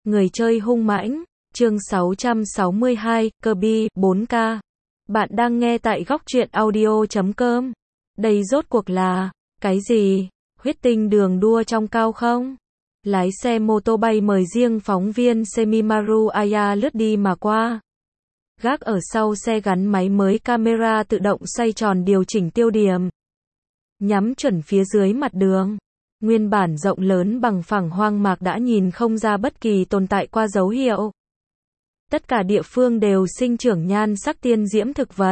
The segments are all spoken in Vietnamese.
Người chơi hung mãnh, chương 662, Kirby, 4K. Bạn đang nghe tại góc truyện audio.com. Đây rốt cuộc là, cái gì? Huyết tinh đường đua trong cao không? Lái xe mô tô bay mời riêng phóng viên Semimaru Aya lướt đi mà qua. Gác ở sau xe gắn máy mới camera tự động xoay tròn điều chỉnh tiêu điểm. Nhắm chuẩn phía dưới mặt đường. Nguyên bản rộng lớn bằng phẳng hoang mạc đã nhìn không ra bất kỳ tồn tại qua dấu hiệu. Tất cả địa phương đều sinh trưởng nhan sắc tiên diễm thực vật.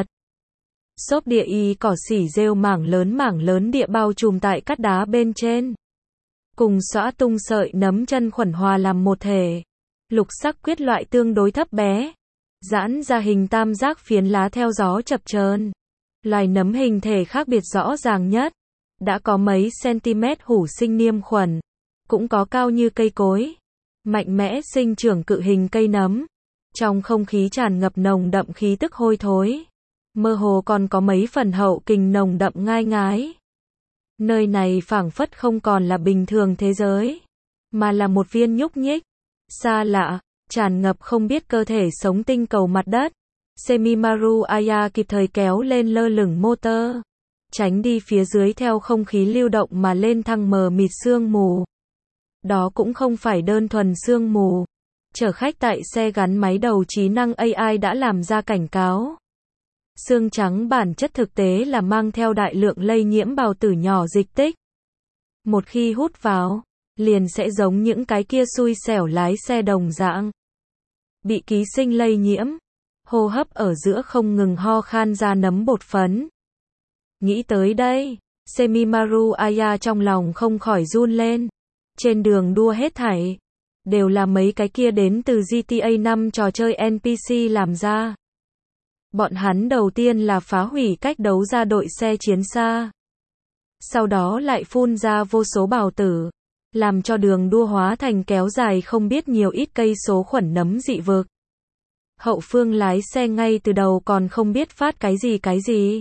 Xốp địa y cỏ xỉ rêu mảng lớn địa bao trùm tại cát đá bên trên. Cùng xõa tung sợi nấm chân khuẩn hòa làm một thể. Lục sắc quyết loại tương đối thấp bé. Giãn ra hình tam giác phiến lá theo gió chập chờn. Loài nấm hình thể khác biệt rõ ràng nhất. Đã có mấy cm hủ sinh niêm khuẩn. Cũng có cao như cây cối. Mạnh mẽ sinh trưởng cự hình cây nấm. Trong không khí tràn ngập nồng đậm khí tức hôi thối. Mơ hồ còn có mấy phần hậu kình nồng đậm ngai ngái. Nơi này phảng phất không còn là bình thường thế giới. Mà là một viên nhúc nhích. Xa lạ, tràn ngập không biết cơ thể sống tinh cầu mặt đất. Semimaru Aya kịp thời kéo lên lơ lửng motor. Tránh đi phía dưới theo không khí lưu động mà lên thăng mờ mịt sương mù. Đó cũng không phải đơn thuần sương mù. Chở khách tại xe gắn máy đầu trí năng AI đã làm ra cảnh cáo. Xương trắng bản chất thực tế là mang theo đại lượng lây nhiễm bào tử nhỏ dịch tích. Một khi hút vào, liền sẽ giống những cái kia xui xẻo lái xe đồng dạng. Bị ký sinh lây nhiễm, hô hấp ở giữa không ngừng ho khan ra nấm bột phấn. Nghĩ tới đây, Semimaru Aya trong lòng không khỏi run lên. Trên đường đua hết thảy đều là mấy cái kia đến từ GTA 5 trò chơi NPC làm ra. Bọn hắn đầu tiên là phá hủy cách đấu ra đội xe chiến xa. Sau đó lại phun ra vô số bào tử, làm cho đường đua hóa thành kéo dài không biết nhiều ít cây số khuẩn nấm dị vực. Hậu phương lái xe ngay từ đầu còn không biết phát cái gì.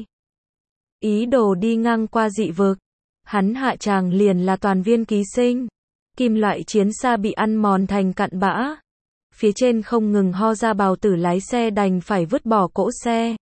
Ý đồ đi ngang qua dị vực. Hắn hạ tràng liền là toàn viên ký sinh. Kim loại chiến xa bị ăn mòn thành cặn bã. Phía trên không ngừng ho ra bào tử lái xe đành phải vứt bỏ cỗ xe.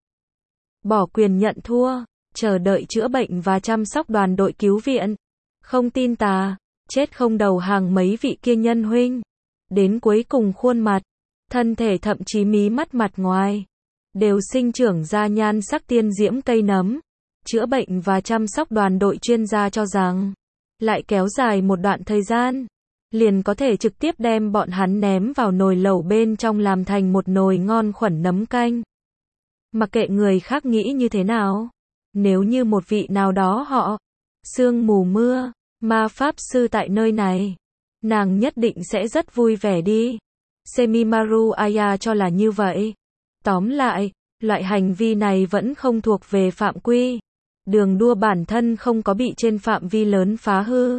Bỏ quyền nhận thua, chờ đợi chữa bệnh và chăm sóc đoàn đội cứu viện. Không tin tà, chết không đầu hàng mấy vị kia nhân huynh. Đến cuối cùng khuôn mặt, thân thể thậm chí mí mắt mặt ngoài, đều sinh trưởng ra nhan sắc tiên diễm cây nấm. Chữa bệnh và chăm sóc đoàn đội chuyên gia cho rằng, lại kéo dài một đoạn thời gian, liền có thể trực tiếp đem bọn hắn ném vào nồi lẩu bên trong làm thành một nồi ngon khuẩn nấm canh. Mặc kệ người khác nghĩ như thế nào, nếu như một vị nào đó họ, sương mù mưa, ma pháp sư tại nơi này, nàng nhất định sẽ rất vui vẻ đi. Semimaru Aya cho là như vậy. Tóm lại, loại hành vi này vẫn không thuộc về phạm quy. Đường đua bản thân không có bị trên phạm vi lớn phá hư.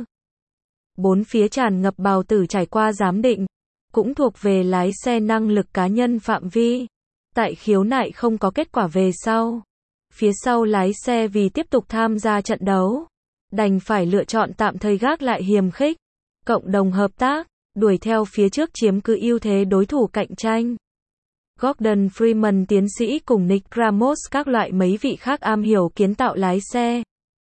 Bốn phía tràn ngập bào tử trải qua giám định, cũng thuộc về lái xe năng lực cá nhân phạm vi. Tại khiếu nại không có kết quả về sau. Phía sau lái xe vì tiếp tục tham gia trận đấu, đành phải lựa chọn tạm thời gác lại hiềm khích. Cộng đồng hợp tác, đuổi theo phía trước chiếm cứ ưu thế đối thủ cạnh tranh. Gordon Freeman tiến sĩ cùng Nick Ramos các loại mấy vị khác am hiểu kiến tạo lái xe.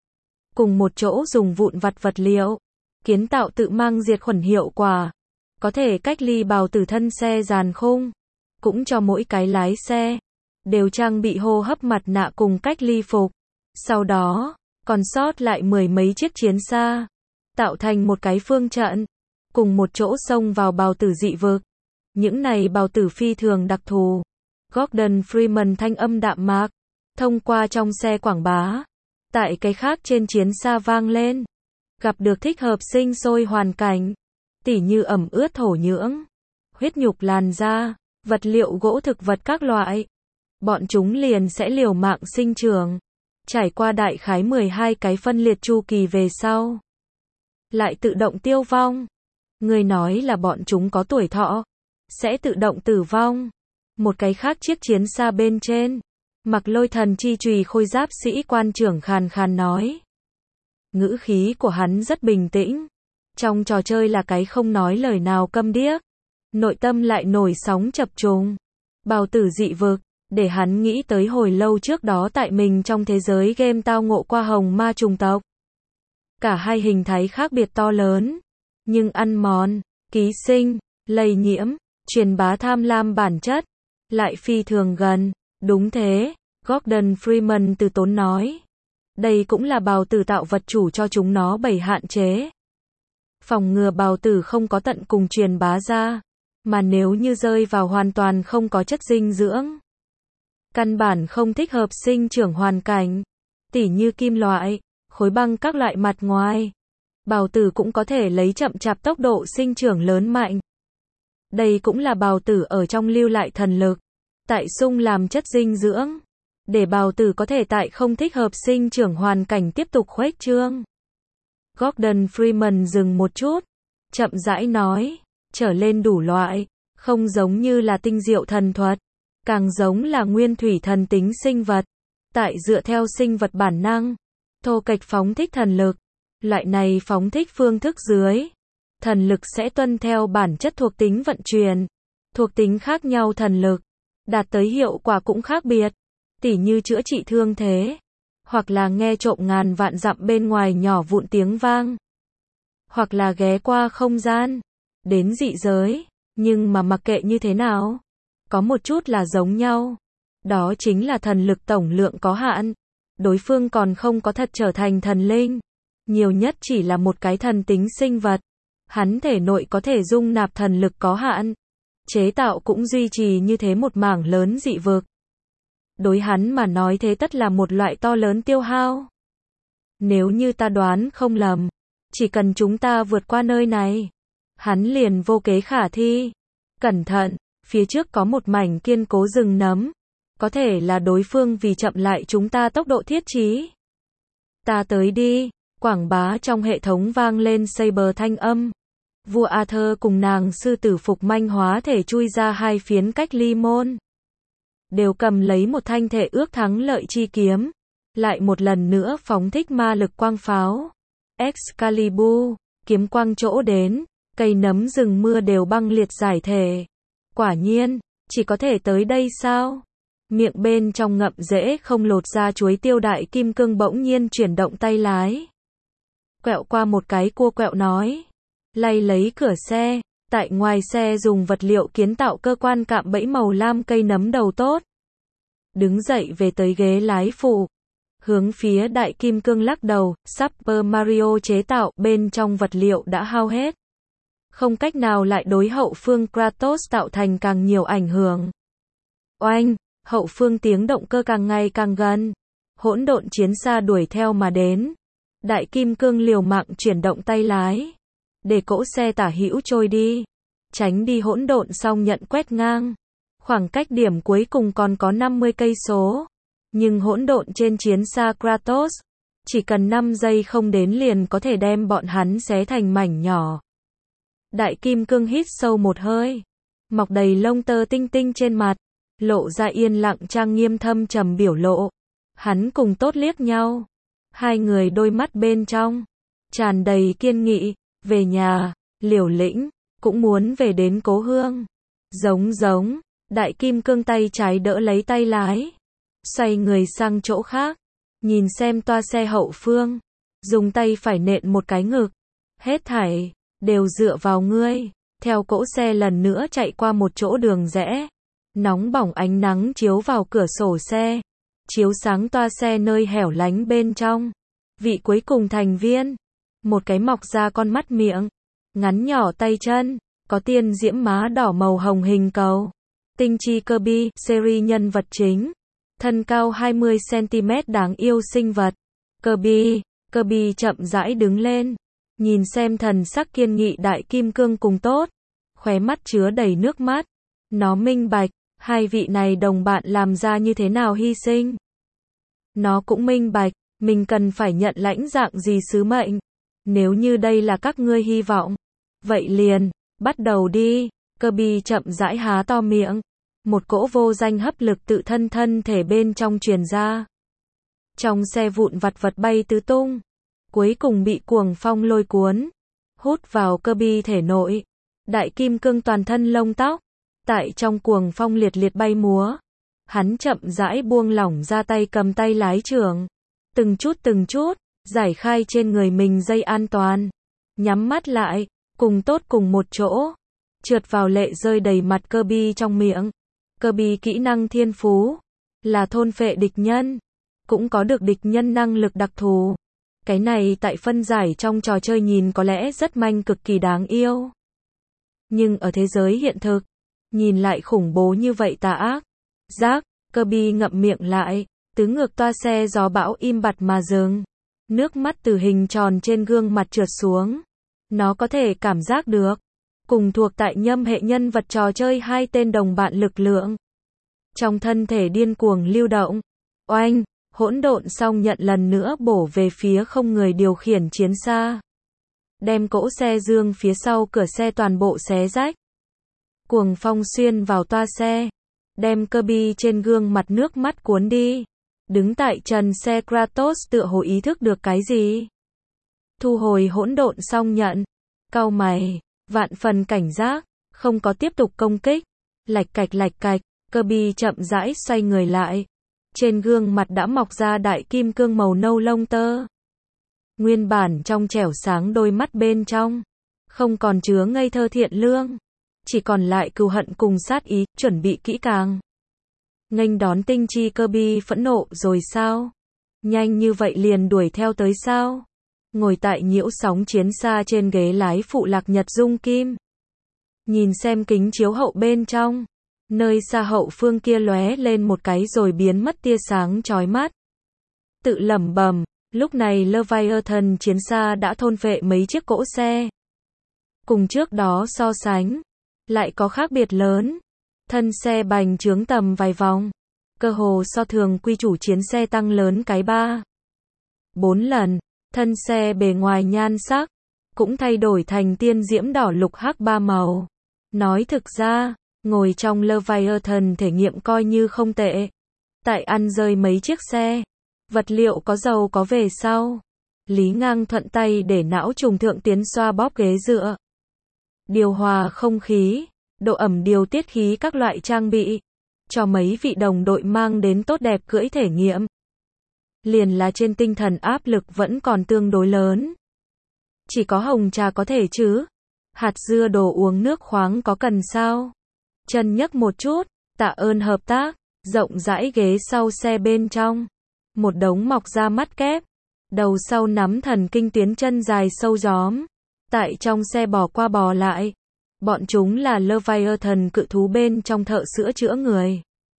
Cùng một chỗ dùng vụn vặt vật liệu, kiến tạo tự mang diệt khuẩn hiệu quả. Có thể cách ly bào tử thân xe dàn khung. Cũng cho mỗi cái lái xe, đều trang bị hô hấp mặt nạ cùng cách ly phục. Sau đó, còn sót lại mười mấy chiếc chiến xa. Tạo thành một cái phương trận. Cùng một chỗ xông vào bào tử dị vực. Những này bào tử phi thường đặc thù. Gordon Freeman thanh âm đạm mạc, thông qua trong xe quảng bá. Tại cái khác trên chiến xa vang lên. Gặp được thích hợp sinh sôi hoàn cảnh. Tỉ như ẩm ướt thổ nhưỡng, huyết nhục làn da, vật liệu gỗ thực vật các loại. Bọn chúng liền sẽ liều mạng sinh trưởng. Trải qua đại khái 12 cái phân liệt chu kỳ về sau. Lại tự động tiêu vong. Người nói là bọn chúng có tuổi thọ. Sẽ tự động tử vong. Một cái khác chiếc chiến xa bên trên. Mặc lôi thần chi chùy khôi giáp sĩ quan trưởng khàn khàn nói. Ngữ khí của hắn rất bình tĩnh. Trong trò chơi là cái không nói lời nào câm điếc. nội tâm lại nổi sóng chập trùng. Bào tử dị vực, để hắn nghĩ tới hồi lâu trước đó tại mình trong thế giới game tao ngộ qua hồng ma trùng tộc. Cả hai hình thái khác biệt to lớn, nhưng ăn mòn, ký sinh, lây nhiễm, truyền bá tham lam bản chất, lại phi thường gần. Đúng thế, Gordon Freeman từ tốn nói. Đây cũng là bào tử tạo vật chủ cho chúng nó bảy hạn chế. Phòng ngừa bào tử không có tận cùng truyền bá ra, mà nếu như rơi vào hoàn toàn không có chất dinh dưỡng, căn bản không thích hợp sinh trưởng hoàn cảnh, tỉ như kim loại, khối băng các loại mặt ngoài. Bào tử cũng có thể lấy chậm chạp tốc độ sinh trưởng lớn mạnh. Đây cũng là bào tử ở trong lưu lại thần lực, tại sung làm chất dinh dưỡng, để bào tử có thể tại không thích hợp sinh trưởng hoàn cảnh tiếp tục khuếch trương. Gordon Freeman dừng một chút, chậm rãi nói, trở lên đủ loại, không giống như là tinh diệu thần thuật, càng giống là nguyên thủy thần tính sinh vật, tại dựa theo sinh vật bản năng, thô kệch phóng thích thần lực. Loại này phóng thích phương thức dưới, thần lực sẽ tuân theo bản chất thuộc tính vận chuyển, thuộc tính khác nhau thần lực, đạt tới hiệu quả cũng khác biệt, tỉ như chữa trị thương thế, hoặc là nghe trộm ngàn vạn dặm bên ngoài nhỏ vụn tiếng vang, hoặc là ghé qua không gian, đến dị giới, nhưng mà mặc kệ như thế nào, có một chút là giống nhau, đó chính là thần lực tổng lượng có hạn, đối phương còn không có thật trở thành thần linh, nhiều nhất chỉ là một cái thần tính sinh vật, hắn thể nội có thể dung nạp thần lực có hạn, chế tạo cũng duy trì như thế một mảng lớn dị vực. Đối hắn mà nói thế tất là một loại to lớn tiêu hao. Nếu như ta đoán không lầm, chỉ cần chúng ta vượt qua nơi này, hắn liền vô kế khả thi. Cẩn thận, phía trước có một mảnh kiên cố rừng nấm, có thể là đối phương vì chậm lại chúng ta tốc độ thiết trí. Ta tới đi, quảng bá trong hệ thống vang lên Saber thanh âm. Vua Arthur cùng nàng sư tử phục manh hóa thể chui ra hai phiến cách ly môn, đều cầm lấy một thanh thể ước thắng lợi chi kiếm, lại một lần nữa phóng thích ma lực quang pháo. Excalibur, kiếm quang chỗ đến, cây nấm rừng mưa đều băng liệt giải thể. Quả nhiên, chỉ có thể tới đây sao? Miệng bên trong ngậm rễ không lột ra chuối tiêu đại kim cương bỗng nhiên chuyển động tay lái. Quẹo qua một cái cua quẹo nói. Lay lấy cửa xe, tại ngoài xe dùng vật liệu kiến tạo cơ quan cạm bẫy màu lam cây nấm đầu tốt. Đứng dậy về tới ghế lái phụ. Hướng phía đại kim cương lắc đầu, Super Mario chế tạo bên trong vật liệu đã hao hết. Không cách nào lại đối hậu phương Kratos tạo thành càng nhiều ảnh hưởng. Oanh, hậu phương tiếng động cơ càng ngày càng gần. Hỗn độn chiến xa đuổi theo mà đến. Đại kim cương liều mạng chuyển động tay lái, để cỗ xe tả hữu trôi đi, tránh đi hỗn độn xong nhận quét ngang. Khoảng cách điểm cuối cùng còn có 50 cây số, nhưng hỗn độn trên chiến xa Kratos, chỉ cần 5 giây không đến liền có thể đem bọn hắn xé thành mảnh nhỏ. Đại kim cương hít sâu một hơi, mọc đầy lông tơ tinh tinh trên mặt, lộ ra yên lặng trang nghiêm thâm trầm biểu lộ. Hắn cùng Tốt liếc nhau, hai người đôi mắt bên trong tràn đầy kiên nghị. Về nhà, liều lĩnh, cũng muốn về đến cố hương. Giống, đại kim cương tay trái đỡ lấy tay lái, xoay người sang chỗ khác, nhìn xem toa xe hậu phương, dùng tay phải nện một cái ngực. Hết thảy, đều dựa vào ngươi. Theo cỗ xe lần nữa chạy qua một chỗ đường rẽ, nóng bỏng ánh nắng chiếu vào cửa sổ xe, chiếu sáng toa xe nơi hẻo lánh bên trong. Vị cuối cùng thành viên, một cái mọc ra con mắt miệng, ngắn nhỏ tay chân, có tiên diễm má đỏ màu hồng hình cầu. Tinh chi Kirby, series nhân vật chính. Thân cao 20cm đáng yêu sinh vật. Kirby chậm rãi đứng lên, nhìn xem thần sắc kiên nghị đại kim cương cùng Tốt, khóe mắt chứa đầy nước mắt. Nó minh bạch, hai vị này đồng bạn làm ra như thế nào hy sinh. Nó cũng minh bạch, mình cần phải nhận lãnh dạng gì sứ mệnh. Nếu như đây là các ngươi hy vọng, vậy liền, bắt đầu đi. Kirby chậm rãi há to miệng, một cỗ vô danh hấp lực tự thân thể bên trong truyền ra. Trong xe vụn vặt vật bay tứ tung, cuối cùng bị cuồng phong lôi cuốn, hút vào Kirby thể nội. Đại kim cương toàn thân lông tóc, tại trong cuồng phong liệt liệt bay múa. Hắn chậm rãi buông lỏng ra tay cầm tay lái trường. Từng chút, giải khai trên người mình dây an toàn. Nhắm mắt lại, cùng tốt cùng một chỗ. Trượt vào lệ rơi đầy mặt Kirby trong miệng. Kirby kỹ năng thiên phú, là thôn phệ địch nhân. Cũng có được địch nhân năng lực đặc thù. Cái này tại phân giải trong trò chơi nhìn có lẽ rất manh cực kỳ đáng yêu. Nhưng ở thế giới hiện thực, nhìn lại khủng bố như vậy tà ác. Giác, Kirby ngậm miệng lại, tứ ngược toa xe gió bão im bặt mà dừng. Nước mắt từ hình tròn trên gương mặt trượt xuống. Nó có thể cảm giác được. Cùng thuộc tại nhâm hệ nhân vật trò chơi hai tên đồng bạn lực lượng. Trong thân thể điên cuồng lưu động. Oanh, hỗn độn xong nhận lần nữa bổ về phía không người điều khiển chiến xa. Đem cỗ xe dương phía sau cửa xe toàn bộ xé rách. Cuồng phong xuyên vào toa xe. Đem Kirby trên gương mặt nước mắt cuốn đi. Đứng tại trần xe Kratos tựa hồ ý thức được cái gì. Thu hồi hỗn độn xong nhận. Cau mày, vạn phần cảnh giác, không có tiếp tục công kích. Lạch cạch, Kirby chậm rãi xoay người lại. Trên gương mặt đã mọc ra đại kim cương màu nâu lông tơ. Nguyên bản trong trẻo sáng đôi mắt bên trong, không còn chứa ngây thơ thiện lương. Chỉ còn lại cừu hận cùng sát ý, chuẩn bị kỹ càng. Nghênh đón tinh chi Kirby phẫn nộ rồi sao? Nhanh như vậy liền đuổi theo tới sao? Ngồi tại nhiễu sóng chiến xa trên ghế lái phụ Lạc Nhật Dung Kim. Nhìn xem kính chiếu hậu bên trong. Nơi xa hậu phương kia lóe lên một cái rồi biến mất tia sáng chói mắt. Tự lẩm bẩm, lúc này Leviathan chiến xa đã thôn phệ mấy chiếc cỗ xe. Cùng trước đó so sánh, lại có khác biệt lớn. Thân xe bành trướng tầm vài vòng. Cơ hồ so thường quy chủ chiến xe tăng lớn cái 3-4 lần. Thân xe bề ngoài nhan sắc, cũng thay đổi thành tiên diễm đỏ lục hắc 3 màu. Nói thực ra, ngồi trong Leviathan thể nghiệm coi như không tệ. Tại ăn rơi mấy chiếc xe. Vật liệu có dầu có về sau. Lý Ngang thuận tay để não trùng thượng tiến xoa bóp ghế dựa. Điều hòa không khí, độ ẩm điều tiết khí các loại trang bị. Cho mấy vị đồng đội mang đến tốt đẹp cưỡi thể nghiệm. Liền là trên tinh thần áp lực vẫn còn tương đối lớn. Chỉ có hồng trà có thể chứ. Hạt dưa đồ uống nước khoáng có cần sao? Chân nhấc một chút, tạ ơn hợp tác, rộng rãi ghế sau xe bên trong. Một đống mọc ra mắt kép. Đầu sau nắm thần kinh tuyến chân dài sâu gióm. Tại trong xe bò qua bò lại. Bọn chúng là Leviathan cự thú bên trong thợ sữa chữa người.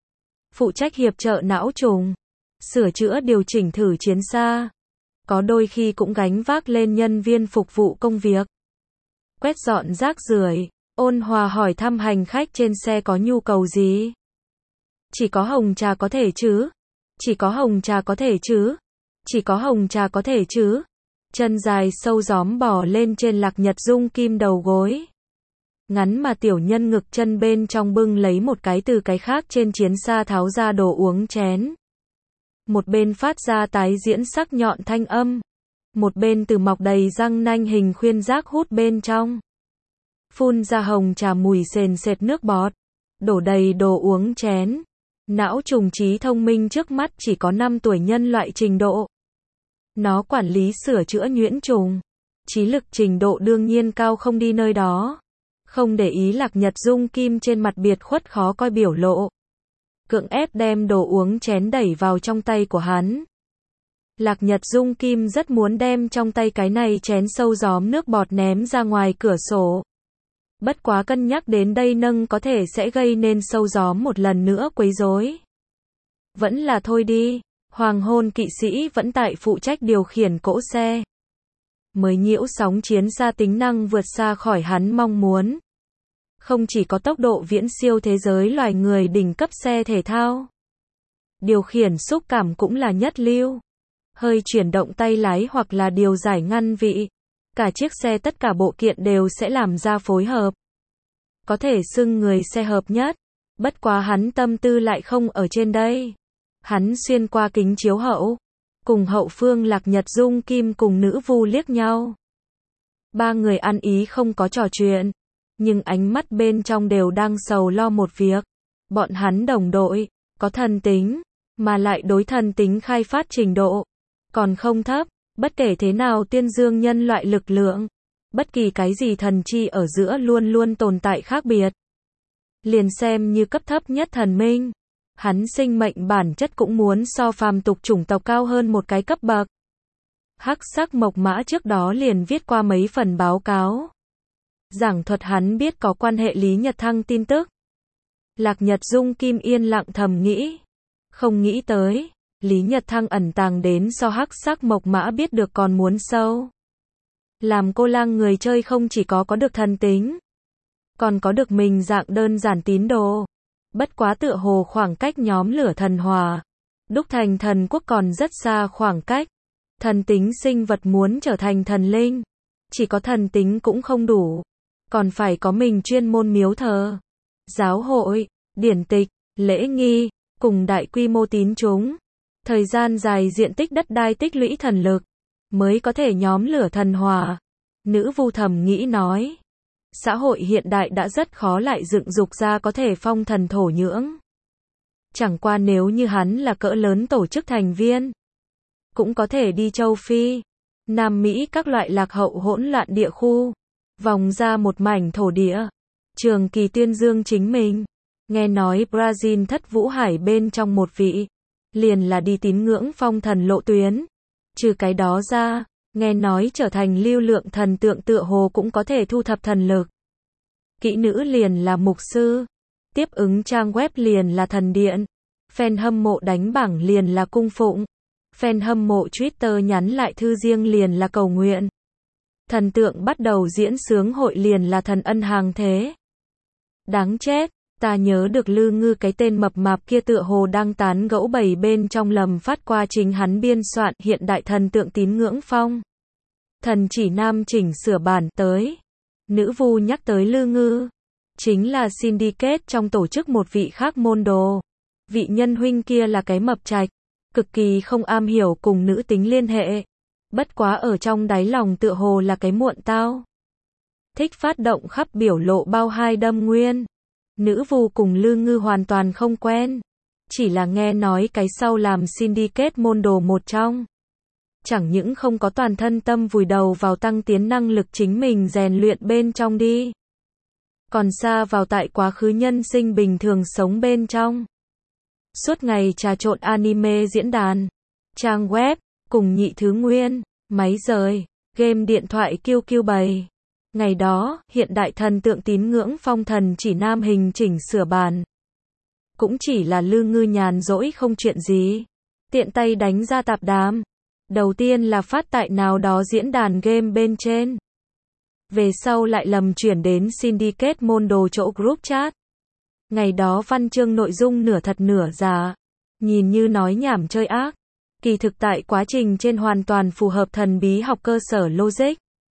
Phụ trách hiệp trợ não trùng. Sửa chữa điều chỉnh thử chiến xa. Có đôi khi cũng gánh vác lên nhân viên phục vụ công việc. Quét dọn rác rưởi, ôn hòa hỏi thăm hành khách trên xe có nhu cầu gì. Chỉ có hồng trà có thể chứ. Chỉ có hồng trà có thể chứ. Chỉ có hồng trà có thể chứ. Chân dài sâu gióm bò lên trên Lạc Nhật Dung Kim đầu gối. Ngắn mà tiểu nhân ngực chân bên trong bưng lấy một cái từ cái khác trên chiến xa tháo ra đồ uống chén. Một bên phát ra tái diễn sắc nhọn thanh âm. Một bên từ mọc đầy răng nanh hình khuyên giác hút bên trong. Phun ra hồng trà mùi sền sệt nước bọt. Đổ đầy đồ uống chén. Não trùng trí thông minh trước mắt chỉ có 5 tuổi nhân loại trình độ. Nó quản lý sửa chữa nhuyễn trùng. Trí lực trình độ đương nhiên cao không đi nơi đó. Không để ý Lạc Nhật Dung Kim trên mặt biệt khuất khó coi biểu lộ. Cưỡng ép đem đồ uống chén đẩy vào trong tay của hắn. Lạc Nhật Dung Kim rất muốn đem trong tay cái này chén sâu gióm nước bọt ném ra ngoài cửa sổ. Bất quá cân nhắc đến đây nâng có thể sẽ gây nên sâu gióm một lần nữa quấy rối. Vẫn là thôi đi, hoàng hôn kỵ sĩ vẫn tại phụ trách điều khiển cỗ xe. Mới nhiễu sóng chiến xa tính năng vượt xa khỏi hắn mong muốn. Không chỉ có tốc độ viễn siêu thế giới loài người đỉnh cấp xe thể thao. Điều khiển xúc cảm cũng là nhất lưu. Hơi chuyển động tay lái hoặc là điều giải ngăn vị. Cả chiếc xe tất cả bộ kiện đều sẽ làm ra phối hợp. Có thể xưng người xe hợp nhất. Bất quá hắn tâm tư lại không ở trên đây. Hắn xuyên qua kính chiếu hậu. Cùng hậu phương Lạc Nhật Dung Kim cùng nữ vu liếc nhau. Ba người ăn ý không có trò chuyện. nhưng ánh mắt bên trong đều đang sầu lo một việc. Bọn hắn đồng đội, có thần tính, mà lại đối thần tính khai phát trình độ còn không thấp, bất kể thế nào tiên dương nhân loại lực lượng, bất kỳ cái gì thần chi ở giữa luôn luôn tồn tại khác biệt. Liền xem như cấp thấp nhất thần minh, hắn sinh mệnh bản chất cũng muốn so phàm tục chủng tộc cao hơn một cái cấp bậc. Hắc sắc mộc mã trước đó liền viết qua mấy phần báo cáo, giảng thuật hắn biết có quan hệ Lý Nhật Thăng tin tức. Lạc Nhật Dung Kim yên lặng thầm nghĩ, không nghĩ tới, Lý Nhật Thăng ẩn tàng đến so hắc sắc mộc mã biết được còn muốn sâu. Làm cô lang người chơi không chỉ có được thần tính, còn có được mình dạng đơn giản tín đồ. Bất quá tựa hồ khoảng cách nhóm lửa thần hòa, đúc thành thần quốc còn rất xa khoảng cách. Thần tính sinh vật muốn trở thành thần linh, chỉ có thần tính cũng không đủ, còn phải có mình chuyên môn miếu thờ, giáo hội, điển tịch, lễ nghi, cùng đại quy mô tín chúng. Thời gian dài diện tích đất đai tích lũy thần lực, mới có thể nhóm lửa thần hòa. Nữ vu thầm nghĩ nói, xã hội hiện đại đã rất khó lại dựng dục ra có thể phong thần thổ nhưỡng. Chẳng qua nếu như hắn là cỡ lớn tổ chức thành viên, cũng có thể đi châu Phi, Nam Mỹ các loại lạc hậu hỗn loạn địa khu, vòng ra một mảnh thổ địa, trường kỳ tuyên dương chính mình. Nghe nói Brazil thất vũ hải bên trong một vị, liền là đi tín ngưỡng phong thần lộ tuyến. Trừ cái đó ra, nghe nói trở thành lưu lượng thần tượng tựa hồ cũng có thể thu thập thần lực. Kỹ nữ liền là mục sư, tiếp ứng trang web liền là thần điện, fan hâm mộ đánh bảng liền là cung phụng, fan hâm mộ Twitter nhắn lại thư riêng liền là cầu nguyện. Thần tượng bắt đầu diễn sướng hội liền là thần ân hàng thế. Đáng chết, ta nhớ được Lư Ngư cái tên mập mạp kia tựa hồ đang tán gẫu bầy bên trong lầm phát qua chính hắn biên soạn hiện đại thần tượng tín ngưỡng phong. Thần chỉ nam chỉnh sửa bản tới. Nữ vu nhắc tới Lư Ngư, chính là syndicate trong tổ chức một vị khác môn đồ. Vị nhân huynh kia là cái mập trạch, cực kỳ không am hiểu cùng nữ tính liên hệ. Bất quá ở trong đáy lòng tựa hồ là cái muộn tao. Thích phát động khắp biểu lộ bao hai đâm nguyên. Nữ vu cùng Lư Ngư hoàn toàn không quen, chỉ là nghe nói cái sau làm syndicate môn đồ một trong. Chẳng những không có toàn thân tâm vùi đầu vào tăng tiến năng lực chính mình rèn luyện bên trong đi, còn xa vào tại quá khứ nhân sinh bình thường sống bên trong. Suốt ngày trà trộn anime diễn đàn, trang web, cùng nhị thứ nguyên, máy rời, game điện thoại QQ bày. Ngày đó, hiện đại thần tượng tín ngưỡng phong thần chỉ nam hình chỉnh sửa bàn. Cũng chỉ là Lư Ngư nhàn rỗi không chuyện gì, tiện tay đánh ra tạp đàm. Đầu tiên là phát tại nào đó diễn đàn game bên trên. Về sau lại lầm chuyển đến syndicate môn đồ chỗ group chat. Ngày đó văn chương nội dung nửa thật nửa giả, nhìn như nói nhảm chơi ác, kỳ thực tại quá trình trên hoàn toàn phù hợp thần bí học cơ sở logic.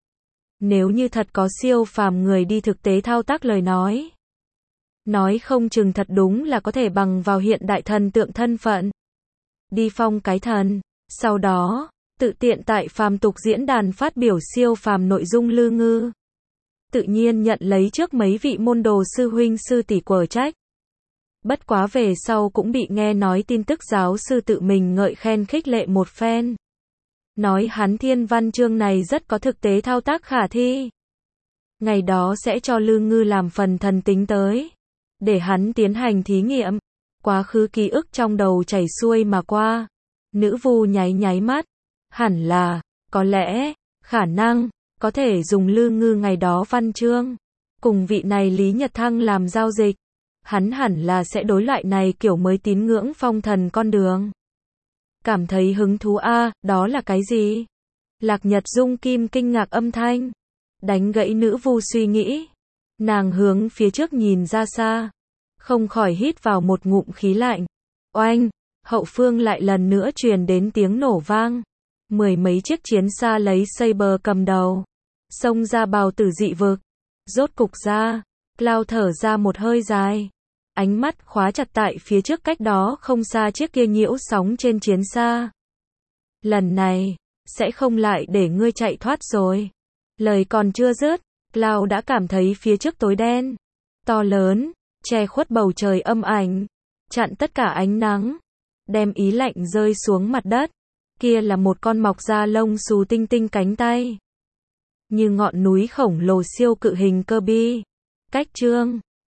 Nếu như thật có siêu phàm người đi thực tế thao tác lời nói không chừng thật đúng là có thể bằng vào hiện đại thần tượng thân phận, đi phong cái thần, sau đó, tự tiện tại phàm tục diễn đàn phát biểu siêu phàm nội dung Lư Ngư. Tự nhiên nhận lấy trước mấy vị môn đồ sư huynh sư tỷ quở trách. Bất quá về sau cũng bị nghe nói tin tức giáo sư tự mình ngợi khen khích lệ một phen. Nói hắn thiên văn chương này rất có thực tế thao tác khả thi. Ngày đó sẽ cho Lư Ngư làm phần thần tính tới, để hắn tiến hành thí nghiệm. Quá khứ ký ức trong đầu chảy xuôi mà qua. Nữ vu nháy nháy mắt. Hẳn là, có lẽ, khả năng, có thể dùng Lư Ngư ngày đó văn chương. Cùng vị này Lý Nhật Thăng làm giao dịch. Hắn hẳn là sẽ đối loại này kiểu mới tín ngưỡng phong thần con đường. Cảm thấy hứng thú đó là cái gì? Lạc Nhật Dung Kim kinh ngạc âm thanh. Đánh gãy nữ vu suy nghĩ. Nàng hướng phía trước nhìn ra xa. Không khỏi hít vào một ngụm khí lạnh. Oanh, hậu phương lại lần nữa truyền đến tiếng nổ vang. Mười mấy chiếc chiến xa lấy Saber cầm đầu. Xông ra bào tử dị vực. Rốt cục ra. Cloud thở ra một hơi dài. Ánh mắt khóa chặt tại phía trước cách đó không xa chiếc kia nhiễu sóng trên chiến xa. Lần này, sẽ không lại để ngươi chạy thoát rồi. Lời còn chưa dứt, Cloud đã cảm thấy phía trước tối đen, to lớn, che khuất bầu trời âm ảnh, chặn tất cả ánh nắng, đem ý lạnh rơi xuống mặt đất. Kia là một con mọc da lông xù tinh tinh cánh tay, như ngọn núi khổng lồ siêu cự hình Kirby. Cách chương